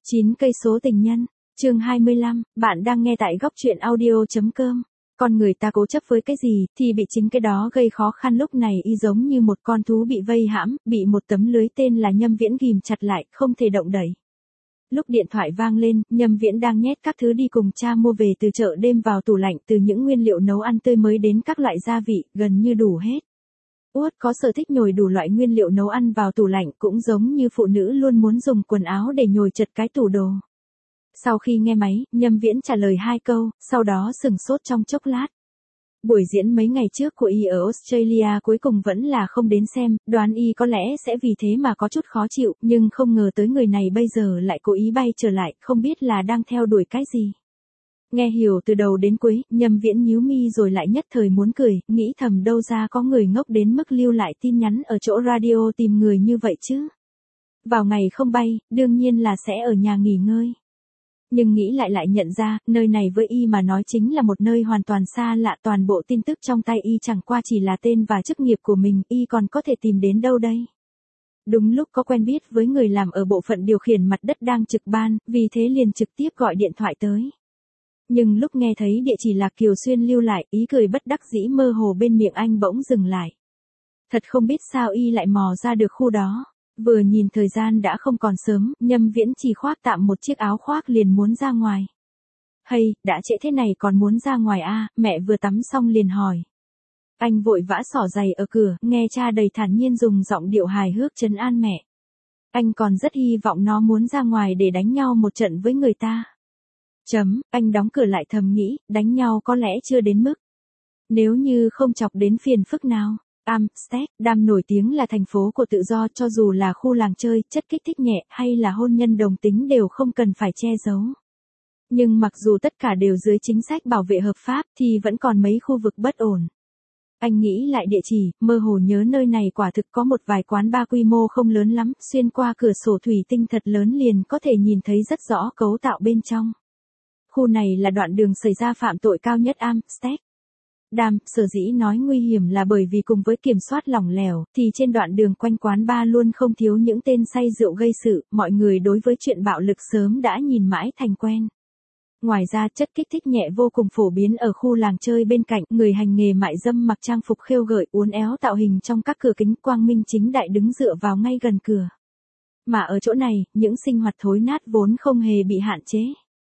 9 cây số tình nhân, chương 25, bạn đang nghe tại góc truyện audio.com. Con người ta cố chấp với cái gì, thì bị chính cái đó gây khó khăn. Lúc này y giống như một con thú bị vây hãm, bị một tấm lưới tên là Nhâm Viễn ghìm chặt lại, không thể động đậy. Lúc điện thoại vang lên, Nhâm Viễn đang nhét các thứ đi cùng cha mua về từ chợ đêm vào tủ lạnh, từ những nguyên liệu nấu ăn tươi mới đến các loại gia vị, gần như đủ hết. Út có sở thích nhồi đủ loại nguyên liệu nấu ăn vào tủ lạnh, cũng giống như phụ nữ luôn muốn dùng quần áo để nhồi chật cái tủ đồ. Sau khi nghe máy, Nhâm Viễn trả lời 2 câu, sau đó sừng sốt trong chốc lát. Buổi diễn mấy ngày trước của y ở Australia cuối cùng vẫn là không đến xem, đoán y có lẽ sẽ vì thế mà có chút khó chịu, nhưng không ngờ tới người này bây giờ lại cố ý bay trở lại, không biết là đang theo đuổi cái gì. Nghe hiểu từ đầu đến cuối, Nhâm Viễn nhíu mi rồi lại nhất thời muốn cười, nghĩ thầm đâu ra có người ngốc đến mức lưu lại tin nhắn ở chỗ radio tìm người như vậy chứ. Vào ngày không bay, đương nhiên là sẽ ở nhà nghỉ ngơi. Nhưng nghĩ lại nhận ra, nơi này với y mà nói chính là một nơi hoàn toàn xa lạ, toàn bộ tin tức trong tay y chẳng qua chỉ là tên và chức nghiệp của mình, y còn có thể tìm đến đâu đây. Đúng lúc có quen biết với người làm ở bộ phận điều khiển mặt đất đang trực ban, vì thế liền trực tiếp gọi điện thoại tới. Nhưng lúc nghe thấy địa chỉ là Kiều Xuyên lưu lại, ý cười bất đắc dĩ mơ hồ bên miệng anh bỗng dừng lại. Thật không biết sao y lại mò ra được khu đó. Vừa nhìn thời gian đã không còn sớm, Nhâm Viễn chỉ khoác tạm một chiếc áo khoác liền muốn ra ngoài. Hay, đã trễ thế này còn muốn ra ngoài à, mẹ vừa tắm xong liền hỏi. Anh vội vã xỏ giày ở cửa, nghe cha đầy thản nhiên dùng giọng điệu hài hước trấn an mẹ. Anh còn rất hy vọng nó muốn ra ngoài để đánh nhau một trận với người ta. Anh đóng cửa lại thầm nghĩ, đánh nhau có lẽ chưa đến mức. Nếu như không chọc đến phiền phức nào. Amsterdam nổi tiếng là thành phố của tự do, cho dù là khu làng chơi, chất kích thích nhẹ hay là hôn nhân đồng tính đều không cần phải che giấu. Nhưng mặc dù tất cả đều dưới chính sách bảo vệ hợp pháp thì vẫn còn mấy khu vực bất ổn. Anh nghĩ lại địa chỉ, mơ hồ nhớ nơi này quả thực có một vài quán bar quy mô không lớn lắm, xuyên qua cửa sổ thủy tinh thật lớn liền có thể nhìn thấy rất rõ cấu tạo bên trong. Khu này là đoạn đường xảy ra phạm tội cao nhất Amsterdam, sở dĩ nói nguy hiểm là bởi vì cùng với kiểm soát lỏng lẻo, thì trên đoạn đường quanh quán bar luôn không thiếu những tên say rượu gây sự, mọi người đối với chuyện bạo lực sớm đã nhìn mãi thành quen. Ngoài ra chất kích thích nhẹ vô cùng phổ biến ở khu làng chơi bên cạnh, người hành nghề mại dâm mặc trang phục khêu gợi uốn éo tạo hình trong các cửa kính quang minh chính đại đứng dựa vào ngay gần cửa. Mà ở chỗ này, những sinh hoạt thối nát vốn không hề bị hạn chế.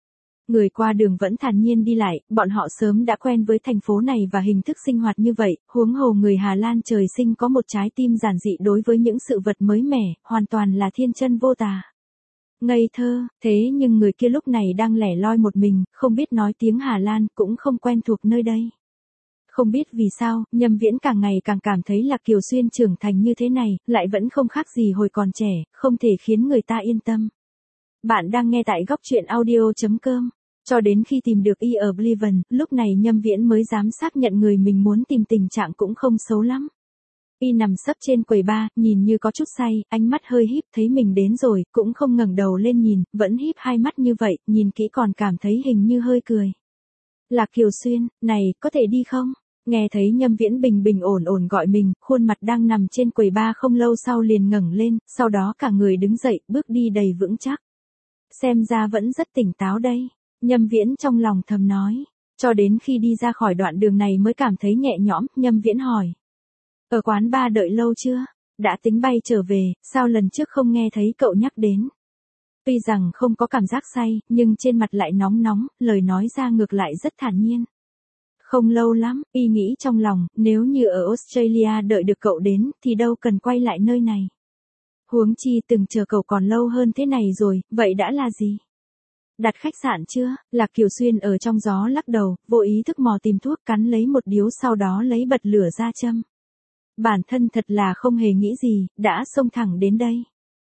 Người qua đường vẫn thản nhiên đi lại, bọn họ sớm đã quen với thành phố này và hình thức sinh hoạt như vậy, huống hồ người Hà Lan trời sinh có một trái tim giản dị đối với những sự vật mới mẻ, hoàn toàn là thiên chân vô tà. Ngây thơ, thế nhưng người kia lúc này đang lẻ loi một mình, không biết nói tiếng Hà Lan, cũng không quen thuộc nơi đây. Không biết vì sao, Nhâm Viễn càng ngày càng cảm thấy là Kiều Xuyên trưởng thành như thế này, lại vẫn không khác gì hồi còn trẻ, không thể khiến người ta yên tâm. Bạn đang nghe tại góc truyện audio.com. Cho đến khi tìm được y ở Bliven, lúc này Nhâm Viễn mới dám xác nhận người mình muốn tìm tình trạng cũng không xấu lắm. Y nằm sấp trên quầy bar, nhìn như có chút say, ánh mắt hơi híp, thấy mình đến rồi, cũng không ngẩng đầu lên nhìn, vẫn híp hai mắt như vậy, nhìn kỹ còn cảm thấy hình như hơi cười. Là Kiều Xuyên, này, có thể đi không? Nghe thấy Nhâm Viễn bình ổn gọi mình, khuôn mặt đang nằm trên quầy bar không lâu sau liền ngẩng lên, sau đó cả người đứng dậy, bước đi đầy vững chắc. Xem ra vẫn rất tỉnh táo đây. Nhâm Viễn trong lòng thầm nói, cho đến khi đi ra khỏi đoạn đường này mới cảm thấy nhẹ nhõm, Nhâm Viễn hỏi. Ở quán bar đợi lâu chưa? Đã tính bay trở về, sao lần trước không nghe thấy cậu nhắc đến? Tuy rằng không có cảm giác say, nhưng trên mặt lại nóng, lời nói ra ngược lại rất thản nhiên. Không lâu lắm, y nghĩ trong lòng, nếu như ở Australia đợi được cậu đến, thì đâu cần quay lại nơi này. Huống chi từng chờ cậu còn lâu hơn thế này rồi, vậy đã là gì? Đặt khách sạn chưa? Lạc Kiều Xuyên ở trong gió lắc đầu, vô ý thức mò tìm thuốc cắn lấy một điếu sau đó lấy bật lửa ra châm. Bản thân thật là không hề nghĩ gì, đã xông thẳng đến đây.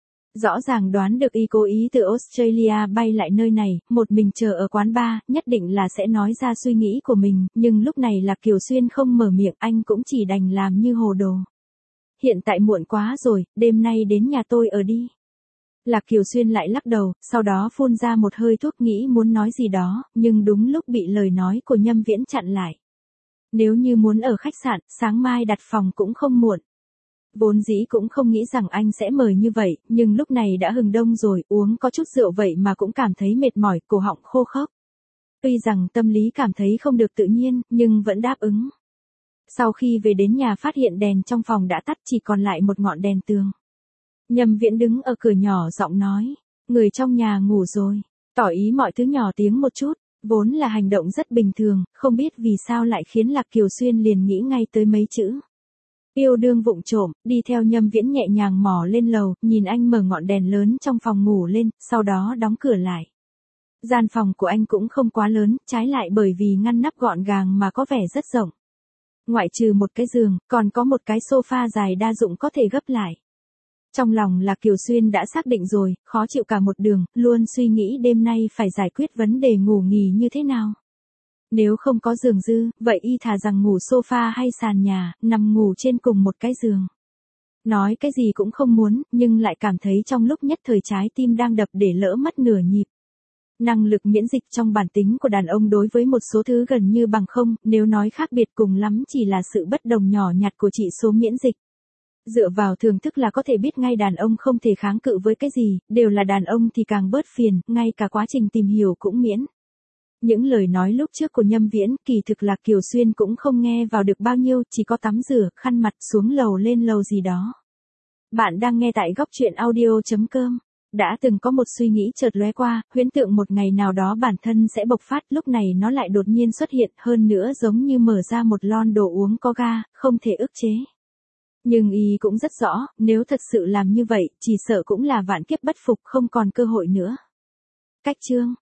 Rõ ràng đoán được y cố ý từ Australia bay lại nơi này, một mình chờ ở quán bar, nhất định là sẽ nói ra suy nghĩ của mình, nhưng lúc này Lạc Kiều Xuyên không mở miệng, anh cũng chỉ đành làm như hồ đồ. Hiện tại muộn quá rồi, đêm nay đến nhà tôi ở đi. Lạc Kiều Xuyên lại lắc đầu, sau đó phun ra một hơi thuốc nghĩ muốn nói gì đó, nhưng đúng lúc bị lời nói của Nhâm Viễn chặn lại. Nếu như muốn ở khách sạn, sáng mai đặt phòng cũng không muộn. Vốn dĩ cũng không nghĩ rằng anh sẽ mời như vậy, nhưng lúc này đã hừng đông rồi, uống có chút rượu vậy mà cũng cảm thấy mệt mỏi, cổ họng khô khốc. Tuy rằng tâm lý cảm thấy không được tự nhiên, nhưng vẫn đáp ứng. Sau khi về đến nhà phát hiện đèn trong phòng đã tắt, chỉ còn lại một ngọn đèn tường. Nhâm Viễn đứng ở cửa nhỏ giọng nói, người trong nhà ngủ rồi, tỏ ý mọi thứ nhỏ tiếng một chút, vốn là hành động rất bình thường, không biết vì sao lại khiến Lạc Kiều Xuyên liền nghĩ ngay tới mấy chữ. Yêu đương vụng trộm, đi theo Nhâm Viễn nhẹ nhàng mò lên lầu, nhìn anh mở ngọn đèn lớn trong phòng ngủ lên, sau đó đóng cửa lại. Gian phòng của anh cũng không quá lớn, trái lại bởi vì ngăn nắp gọn gàng mà có vẻ rất rộng. Ngoại trừ một cái giường, còn có một cái sofa dài đa dụng có thể gấp lại. Trong lòng Lạc Kiều Xuyên đã xác định rồi, khó chịu cả một đường, luôn suy nghĩ đêm nay phải giải quyết vấn đề ngủ nghỉ như thế nào. Nếu không có giường dư, vậy y thà rằng ngủ sofa hay sàn nhà, nằm ngủ trên cùng một cái giường. Nói cái gì cũng không muốn, nhưng lại cảm thấy trong lúc nhất thời trái tim đang đập để lỡ mất nửa nhịp. Năng lực miễn dịch trong bản tính của đàn ông đối với một số thứ gần như bằng không, nếu nói khác biệt cùng lắm chỉ là sự bất đồng nhỏ nhặt của chỉ số miễn dịch. Dựa vào thưởng thức là có thể biết ngay đàn ông không thể kháng cự với cái gì, đều là đàn ông thì càng bớt phiền, ngay cả quá trình tìm hiểu cũng miễn. Những lời nói lúc trước của Nhâm Viễn, kỳ thực Lạc Kiều Xuyên cũng không nghe vào được bao nhiêu, chỉ có tắm rửa, khăn mặt, xuống lầu lên lầu gì đó. Bạn đang nghe tại góc truyện audio.com. Đã từng có một suy nghĩ chợt lóe qua, huyễn tượng một ngày nào đó bản thân sẽ bộc phát, lúc này nó lại đột nhiên xuất hiện, hơn nữa giống như mở ra một lon đồ uống có ga, không thể ức chế. Nhưng y cũng rất rõ, nếu thật sự làm như vậy, chỉ sợ cũng là vạn kiếp bất phục, không còn cơ hội nữa. Cách chương